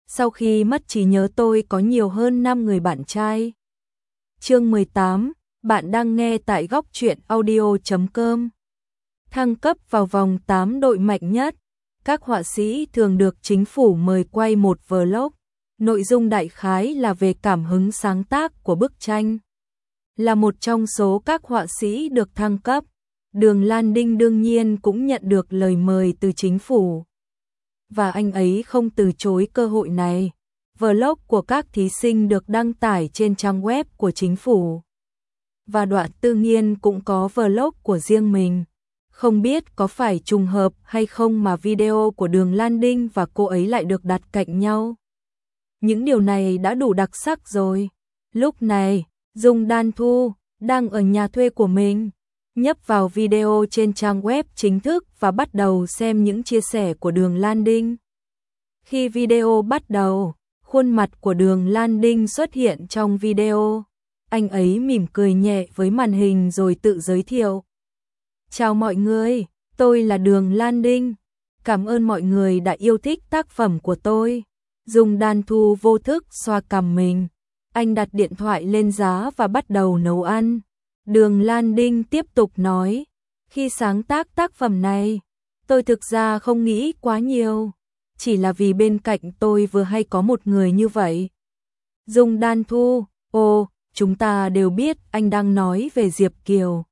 Sau khi mất trí nhớ tôi có nhiều hơn 5 người bạn trai. Chương 18, bạn đang nghe tại góc truyện audio.com. Thăng cấp vào vòng 8 đội mạnh nhất. Các họa sĩ thường được chính phủ mời quay một vlog. Nội dung đại khái là về cảm hứng sáng tác của bức tranh. Là một trong số các họa sĩ được thăng cấp, Đường Lan Đinh đương nhiên cũng nhận được lời mời từ chính phủ. Và anh ấy không từ chối cơ hội này. Vlog của các thí sinh được đăng tải trên trang web của chính phủ. Và Đoạn Tư Nghiên cũng có vlog của riêng mình. Không biết có phải trùng hợp hay không mà video của Đường Lan Đinh và cô ấy lại được đặt cạnh nhau. Những điều này đã đủ đặc sắc rồi. Lúc này, Dung Đan Thu đang ở nhà thuê của mình, nhấp vào video trên trang web chính thức và bắt đầu xem những chia sẻ của Đường Lan Đinh. Khi video bắt đầu, khuôn mặt của Đường Lan Đinh xuất hiện trong video. Anh ấy mỉm cười nhẹ với màn hình rồi tự giới thiệu. Chào mọi người, tôi là Đường Lan Đinh. Cảm ơn mọi người đã yêu thích tác phẩm của tôi. Dung Đan Thu vô thức xoa cằm mình. Anh đặt điện thoại lên giá và bắt đầu nấu ăn. Đường Lan Đinh tiếp tục nói, khi sáng tác tác phẩm này, tôi thực ra không nghĩ quá nhiều, chỉ là vì bên cạnh tôi vừa hay có một người như vậy. Dung Đan Thu, ồ, chúng ta đều biết anh đang nói về Diệp Kiều.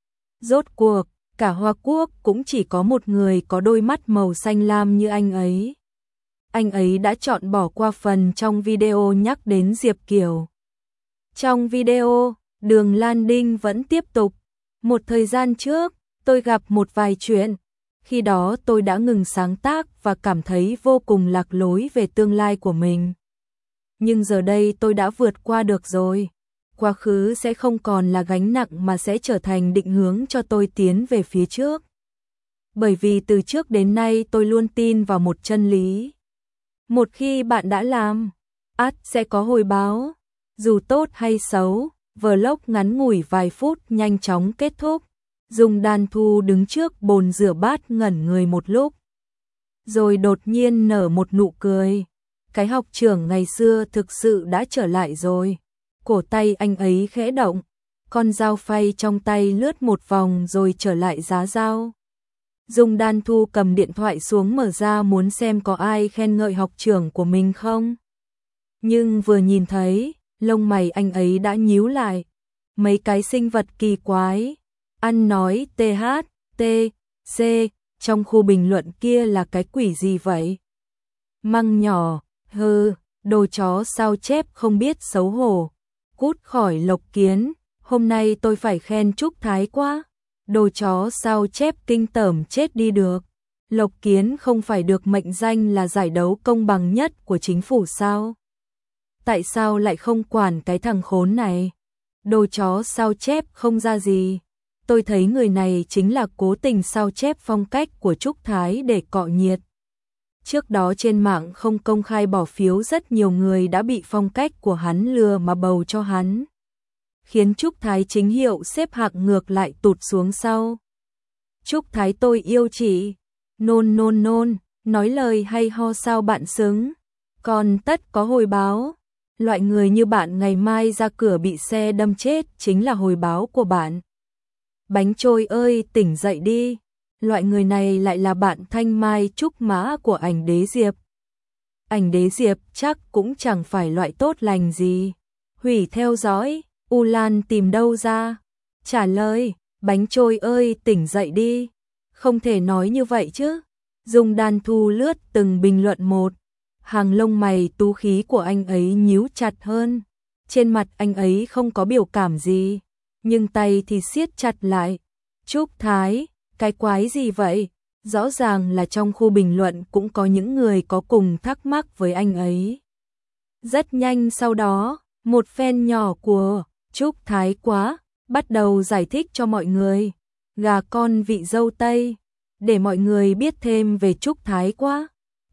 Rốt cuộc, cả Hoa Quốc cũng chỉ có một người có đôi mắt màu xanh lam như anh ấy. Anh ấy đã chọn bỏ qua phần trong video nhắc đến Diệp Kiều. Trong video, Đường Lan Đinh vẫn tiếp tục. Một thời gian trước, tôi gặp một vài chuyện. Khi đó tôi đã ngừng sáng tác và cảm thấy vô cùng lạc lối về tương lai của mình. Nhưng giờ đây tôi đã vượt qua được rồi. Quá khứ sẽ không còn là gánh nặng mà sẽ trở thành định hướng cho tôi tiến về phía trước. Bởi vì từ trước đến nay tôi luôn tin vào một chân lý. Một khi bạn đã làm, ắt sẽ có hồi báo. Dù tốt hay xấu, vlog ngắn ngủi vài phút nhanh chóng kết thúc. Dung Đan Thu đứng trước bồn rửa bát ngẩn người một lúc. Rồi đột nhiên nở một nụ cười. Cái học trưởng ngày xưa thực sự đã trở lại rồi. Cổ tay anh ấy khẽ động. Con dao phay trong tay lướt một vòng rồi trở lại giá dao. Dung Đan Thu cầm điện thoại xuống mở ra muốn xem có ai khen ngợi học trưởng của mình không. Nhưng vừa nhìn thấy, lông mày anh ấy đã nhíu lại. Mấy cái sinh vật kỳ quái. Ăn nói TH, T, C, trong khu bình luận kia là cái quỷ gì vậy? Măng nhỏ, hừ, đồ chó sao chép không biết xấu hổ. Cút khỏi Lộc Kiến, hôm nay tôi phải khen Trúc Thái quá. Đồ chó sao chép kinh tởm chết đi được. Lộc Kiến không phải được mệnh danh là giải đấu công bằng nhất của chính phủ sao? Tại sao lại không quản cái thằng khốn này? Đồ chó sao chép không ra gì. Tôi thấy người này chính là cố tình sao chép phong cách của Trúc Thái để cọ nhiệt. Trước đó trên mạng không công khai bỏ phiếu rất nhiều người đã bị phong cách của hắn lừa mà bầu cho hắn. Khiến Trúc Thái chính hiệu xếp hạng ngược lại tụt xuống sau. Trúc Thái tôi yêu chị. Nôn nôn nôn, nói lời hay ho sao bạn xứng. Còn tất có hồi báo. Loại người như bạn ngày mai ra cửa bị xe đâm chết chính là hồi báo của bạn. Bánh trôi ơi tỉnh dậy đi. Loại người này lại là bạn thanh mai trúc mã của ảnh đế Diệp. Ảnh đế Diệp chắc cũng chẳng phải loại tốt lành gì. Hủy theo dõi, U Lan tìm đâu ra? Trả lời, bánh trôi ơi tỉnh dậy đi. Không thể nói như vậy chứ. Dung Đan Thu lướt từng bình luận một. Hàng lông mày tú khí của anh ấy nhíu chặt hơn. Trên mặt anh ấy không có biểu cảm gì, nhưng tay thì siết chặt lại. Trúc Thái, cái quái gì vậy? Rõ ràng là trong khu bình luận cũng có những người có cùng thắc mắc với anh ấy. Rất nhanh sau đó, một fan nhỏ của Trúc Thái quá bắt đầu giải thích cho mọi người. Gà con vị dâu Tây, để mọi người biết thêm về Trúc Thái quá.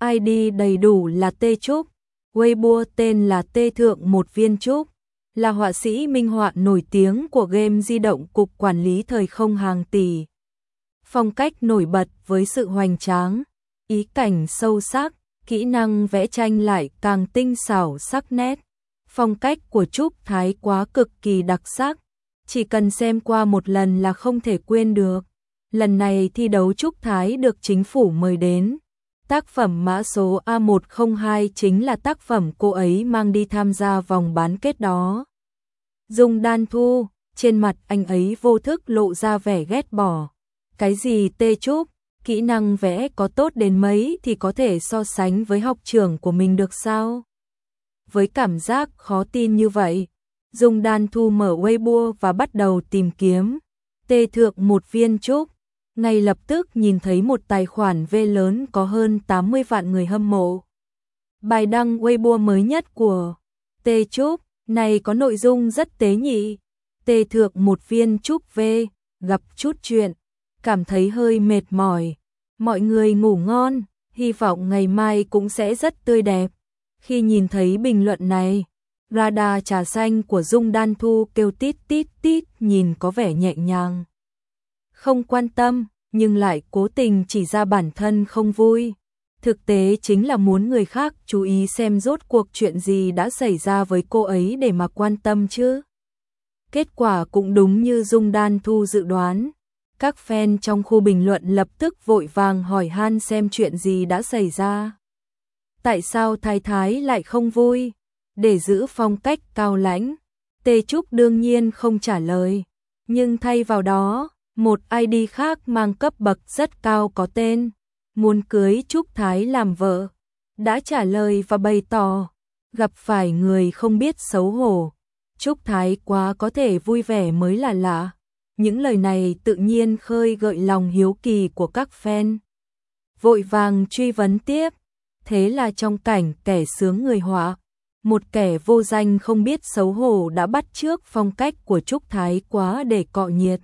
ID đầy đủ là T Trúc, Weibo tên là T Thượng một viên Trúc, là họa sĩ minh họa nổi tiếng của game di động Cục Quản lý Thời không hàng tỷ. Phong cách nổi bật với sự hoành tráng, ý cảnh sâu sắc, kỹ năng vẽ tranh lại càng tinh xảo sắc nét. Phong cách của Trúc Thái quá cực kỳ đặc sắc, chỉ cần xem qua một lần là không thể quên được. Lần này thi đấu Trúc Thái được chính phủ mời đến. Tác phẩm mã số A102 chính là tác phẩm cô ấy mang đi tham gia vòng bán kết đó. Dung Đan Thu, trên mặt anh ấy vô thức lộ ra vẻ ghét bỏ. Cái gì Tê Trúc, kỹ năng vẽ có tốt đến mấy thì có thể so sánh với học trưởng của mình được sao? Với cảm giác khó tin như vậy, Dung Đan Thu mở Weibo và bắt đầu tìm kiếm. Tê thượng một viên trúc, ngay lập tức nhìn thấy một tài khoản V lớn có hơn 80 vạn người hâm mộ. Bài đăng Weibo mới nhất của Tê Trúc này có nội dung rất tế nhị. Tê thượng một viên trúc V, gặp chút chuyện, cảm thấy hơi mệt mỏi. Mọi người ngủ ngon, hy vọng ngày mai cũng sẽ rất tươi đẹp. Khi nhìn thấy bình luận này, radar trà xanh của Dung Đan Thu kêu tít tít tít, nhìn có vẻ nhẹ nhàng. Không quan tâm, nhưng lại cố tình chỉ ra bản thân không vui. Thực tế chính là muốn người khác chú ý xem rốt cuộc chuyện gì đã xảy ra với cô ấy để mà quan tâm chứ. Kết quả cũng đúng như Dung Đan Thu dự đoán. Các fan trong khu bình luận lập tức vội vàng hỏi han xem chuyện gì đã xảy ra. Tại sao Thái Thái lại không vui? Để giữ phong cách cao lãnh, Tê Trúc đương nhiên không trả lời. Nhưng thay vào đó, một ID khác mang cấp bậc rất cao có tên muốn cưới Trúc Thái làm vợ đã trả lời và bày tỏ gặp phải người không biết xấu hổ. Trúc Thái quá có thể vui vẻ mới là lạ. Những lời này tự nhiên khơi gợi lòng hiếu kỳ của các fan. Vội vàng truy vấn tiếp. Thế là trong cảnh kẻ sướng người họa, một kẻ vô danh không biết xấu hổ đã bắt chước phong cách của Trúc Thái quá để cọ nhiệt.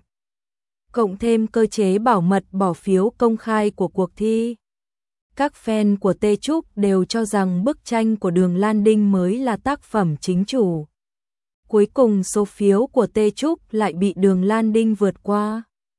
Cộng thêm cơ chế bảo mật bỏ phiếu công khai của cuộc thi. Các fan của Tê Trúc đều cho rằng bức tranh của Đường Lan Đinh mới là tác phẩm chính chủ. Cuối cùng số phiếu của Tê Trúc lại bị Đường Lan Đinh vượt qua.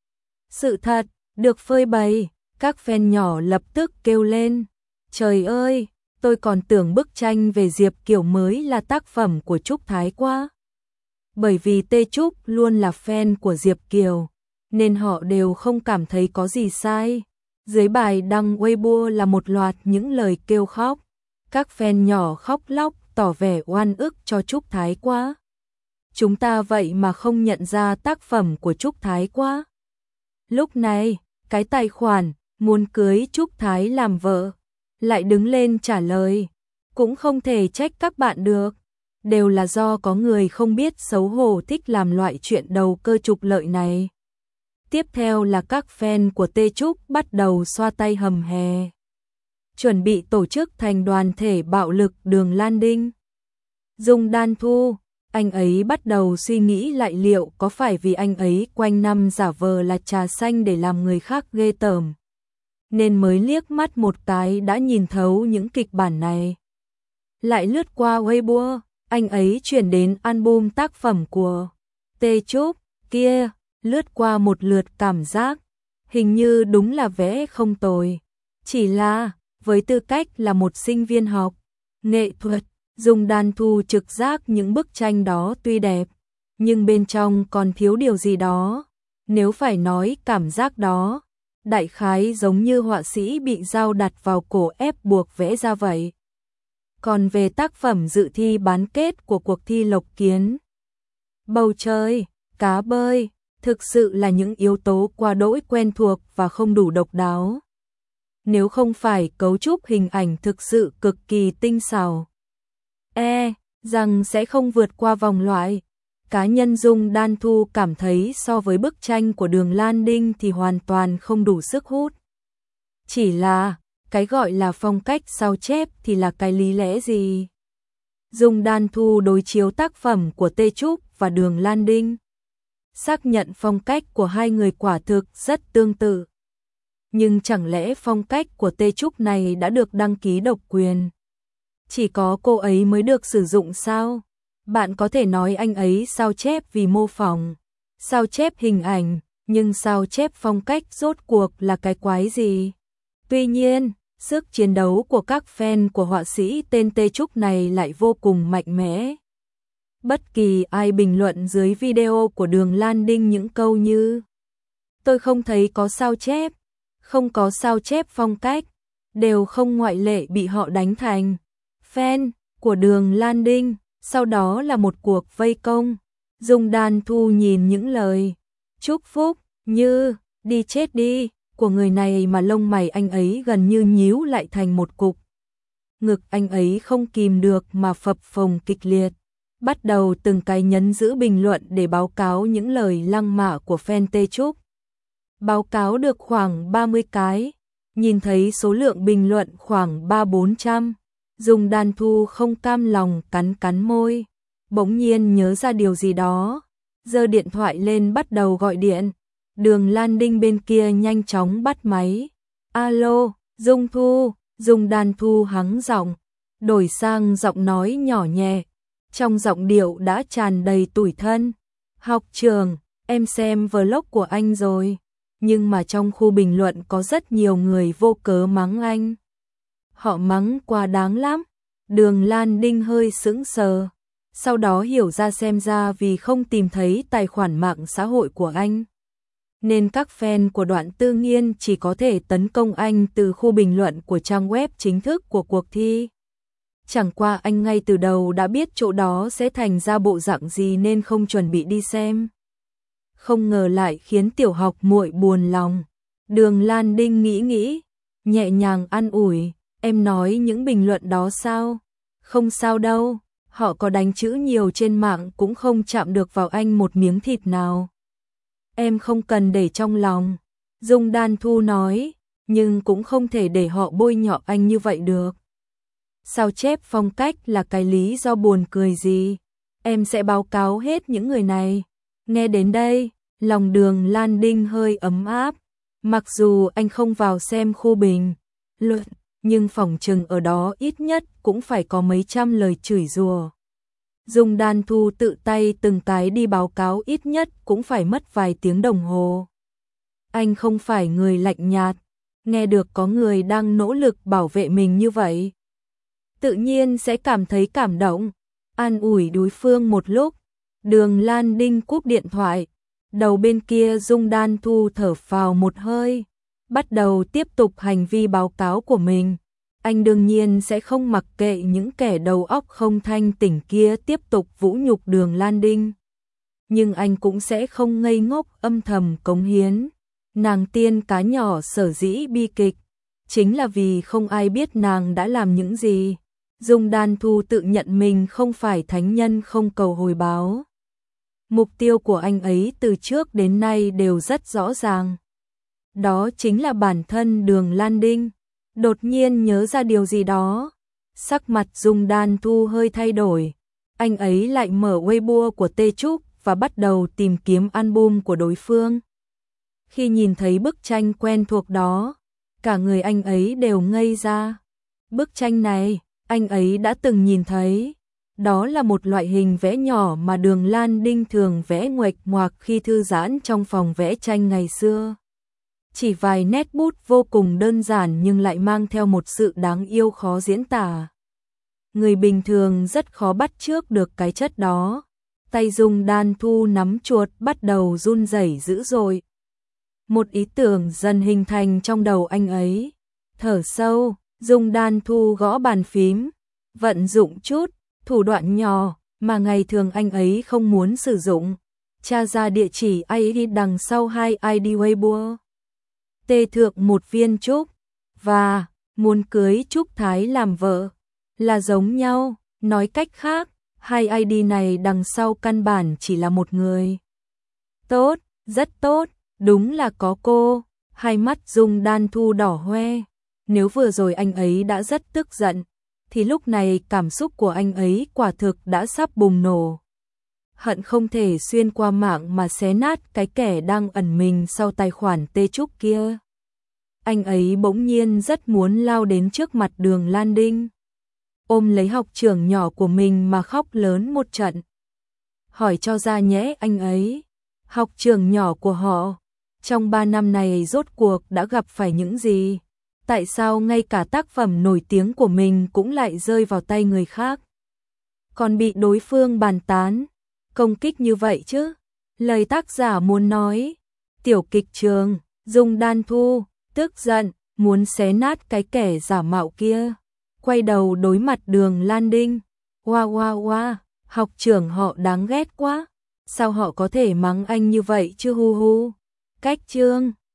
Sự thật, được phơi bày, các fan nhỏ lập tức kêu lên. Trời ơi, tôi còn tưởng bức tranh về Diệp Kiều mới là tác phẩm của Trúc Thái quá. Bởi vì Tê Trúc luôn là fan của Diệp Kiều, nên họ đều không cảm thấy có gì sai. Dưới bài đăng Weibo là một loạt những lời kêu khóc. Các fan nhỏ khóc lóc tỏ vẻ oan ức cho Trúc Thái quá. Chúng ta vậy mà không nhận ra tác phẩm của Trúc Thái quá. Lúc này, cái tài khoản muốn cưới Trúc Thái làm vợ lại đứng lên trả lời. Cũng không thể trách các bạn được. Đều là do có người không biết xấu hổ thích làm loại chuyện đầu cơ trục lợi này. Tiếp theo là các fan của Tê Trúc bắt đầu xoa tay hầm hè. Chuẩn bị tổ chức thành đoàn thể bạo lực Đường Lan Đinh. Dung Đan Thu, anh ấy bắt đầu suy nghĩ lại liệu có phải vì anh ấy quanh năm giả vờ là trà xanh để làm người khác ghê tởm, nên mới liếc mắt một cái đã nhìn thấu những kịch bản này. Lại lướt qua Weibo, anh ấy chuyển đến album tác phẩm của Tê Trúc kia, lướt qua một lượt cảm giác, hình như đúng là vẽ không tồi. Chỉ là, với tư cách là một sinh viên học nghệ thuật, Dung Đan Thu trực giác những bức tranh đó tuy đẹp, nhưng bên trong còn thiếu điều gì đó. Nếu phải nói cảm giác đó, đại khái giống như họa sĩ bị dao đặt vào cổ ép buộc vẽ ra vậy. Còn về tác phẩm dự thi bán kết của cuộc thi Lộc Kiến, bầu trời, cá bơi, thực sự là những yếu tố quá đỗi quen thuộc và không đủ độc đáo. Nếu không phải cấu trúc hình ảnh thực sự cực kỳ tinh xảo, rằng sẽ không vượt qua vòng loại. Cá nhân Dung Đan Thu cảm thấy so với bức tranh của Đường Lan Đinh thì hoàn toàn không đủ sức hút. Chỉ là, cái gọi là phong cách sao chép thì là cái lý lẽ gì? Dung Đan Thu đối chiếu tác phẩm của Tê Trúc và Đường Lan Đinh, xác nhận phong cách của hai người quả thực rất tương tự. Nhưng chẳng lẽ phong cách của Tê Trúc này đã được đăng ký độc quyền? Chỉ có cô ấy mới được sử dụng sao? Bạn có thể nói anh ấy sao chép vì mô phỏng, sao chép hình ảnh, nhưng sao chép phong cách rốt cuộc là cái quái gì? Tuy nhiên, Sức chiến đấu của các fan của họa sĩ tên Tê Trúc này lại vô cùng mạnh mẽ. Bất kỳ ai bình luận dưới video của Đường Lan Đinh những câu như "Tôi không thấy có sao chép, không có sao chép phong cách", đều không ngoại lệ bị họ đánh thành fan của Đường Lan Đinh. Sau đó là một cuộc vây công. Dung Đan Thu nhìn những lời chúc phúc như "đi chết đi" của người này mà lông mày anh ấy gần như nhíu lại thành một cục. Ngực anh ấy không kìm được mà phập phồng kịch liệt, bắt đầu từng cái nhấn giữ bình luận để báo cáo những lời lăng mạ của fan Tê Trúc. Báo cáo được khoảng 30 cái, nhìn thấy số lượng bình luận khoảng 300-400, Dung Đan Thu không cam lòng cắn cắn môi, bỗng nhiên nhớ ra điều gì đó, giơ điện thoại lên bắt đầu gọi điện. Đường Lan Đinh bên kia nhanh chóng bắt máy. "Alo, Dung Thu." Dung Đan Thu hắng giọng, đổi sang giọng nói nhỏ nhẹ, trong giọng điệu đã tràn đầy tủi thân. "Học trường, em xem vlog của anh rồi, nhưng mà trong khu bình luận có rất nhiều người vô cớ mắng anh. Họ mắng quá đáng lắm." Đường Lan Đinh hơi sững sờ, sau đó hiểu ra xem ra vì không tìm thấy tài khoản mạng xã hội của anh, nên các fan của Đoạn Tư Nghiên chỉ có thể tấn công anh từ khu bình luận của trang web chính thức của cuộc thi. Chẳng qua anh ngay từ đầu đã biết chỗ đó sẽ thành ra bộ dạng gì nên không chuẩn bị đi xem. Không ngờ lại khiến tiểu học muội buồn lòng. Đường Lan Đinh nghĩ, nhẹ nhàng an ủi, "Em nói những bình luận đó sao? Không sao đâu, họ có đánh chữ nhiều trên mạng cũng không chạm được vào anh một miếng thịt nào. Em không cần để trong lòng." Dung Đan Thu nói, "Nhưng cũng không thể để họ bôi nhọ anh như vậy được. Sao chép phong cách là cái lý do buồn cười gì? Em sẽ báo cáo hết những người này." Nghe đến đây, lòng Đường Lan Đinh hơi ấm áp. Mặc dù anh không vào xem khu bình luận, nhưng phỏng chừng ở đó ít nhất cũng phải có mấy trăm lời chửi rủa. Dung Đan Thu tự tay từng cái đi báo cáo ít nhất cũng phải mất vài tiếng đồng hồ. Anh không phải người lạnh nhạt, nghe được có người đang nỗ lực bảo vệ mình như vậy, tự nhiên sẽ cảm thấy cảm động, an ủi đối phương một lúc. Đường Lan Đinh cúp điện thoại, đầu bên kia Dung Đan Thu thở phào một hơi, bắt đầu tiếp tục hành vi báo cáo của mình. Anh đương nhiên sẽ không mặc kệ những kẻ đầu óc không thanh tỉnh kia tiếp tục vũ nhục Đường Lan Đinh. Nhưng anh cũng sẽ không ngây ngốc âm thầm cống hiến. Nàng tiên cá nhỏ sở dĩ bi kịch, chính là vì không ai biết nàng đã làm những gì. Dung Đan Thu tự nhận mình không phải thánh nhân không cầu hồi báo. Mục tiêu của anh ấy từ trước đến nay đều rất rõ ràng. Đó chính là bản thân Đường Lan Đinh. Đột nhiên nhớ ra điều gì đó, sắc mặt Dung Đan Thu hơi thay đổi. Anh ấy lại mở Weibo của Tê Trúc và bắt đầu tìm kiếm album của đối phương. Khi nhìn thấy bức tranh quen thuộc đó, cả người anh ấy đều ngây ra. Bức tranh này, anh ấy đã từng nhìn thấy. Đó là một loại hình vẽ nhỏ mà Đường Lan Đinh thường vẽ nguệch ngoạc khi thư giãn trong phòng vẽ tranh ngày xưa. Chỉ vài nét bút vô cùng đơn giản nhưng lại mang theo một sự đáng yêu khó diễn tả. Người bình thường rất khó bắt chước được cái chất đó. Tay Dung Đan Thu nắm chuột bắt đầu run rẩy dữ dội. Một ý tưởng dần hình thành trong đầu anh ấy. Thở sâu, Dung Đan Thu gõ bàn phím, vận dụng chút thủ đoạn nhỏ mà ngày thường anh ấy không muốn sử dụng. Tra ra địa chỉ ID đằng sau 2 ID Weibo. Tê thượng một viên trúc và muốn cưới Trúc Thái làm vợ là giống nhau. Nói cách khác, hai ID này đằng sau căn bản chỉ là một người. Tốt, rất tốt, đúng là có cô. Hai mắt Dung Đan Thu đỏ hoe. Nếu vừa rồi anh ấy đã rất tức giận, thì lúc này cảm xúc của anh ấy quả thực đã sắp bùng nổ. Hận không thể xuyên qua mạng mà xé nát cái kẻ đang ẩn mình sau tài khoản Tê Trúc kia. Anh ấy bỗng nhiên rất muốn lao đến trước mặt Đường Lan Đinh, ôm lấy học trưởng nhỏ của mình mà khóc lớn một trận. Hỏi cho ra nhẽ anh ấy, học trưởng nhỏ của họ, trong 3 năm này rốt cuộc đã gặp phải những gì? Tại sao ngay cả tác phẩm nổi tiếng của mình cũng lại rơi vào tay người khác? Còn bị đối phương bàn tán, công kích như vậy chứ? Lời tác giả muốn nói, tiểu kịch trường, Dung Đan Thu, tức giận, muốn xé nát cái kẻ giả mạo kia. Quay đầu đối mặt Đường Lan Đinh. Oa oa oa, học trưởng họ đáng ghét quá. Sao họ có thể mắng anh như vậy chứ hu hu. Cách chương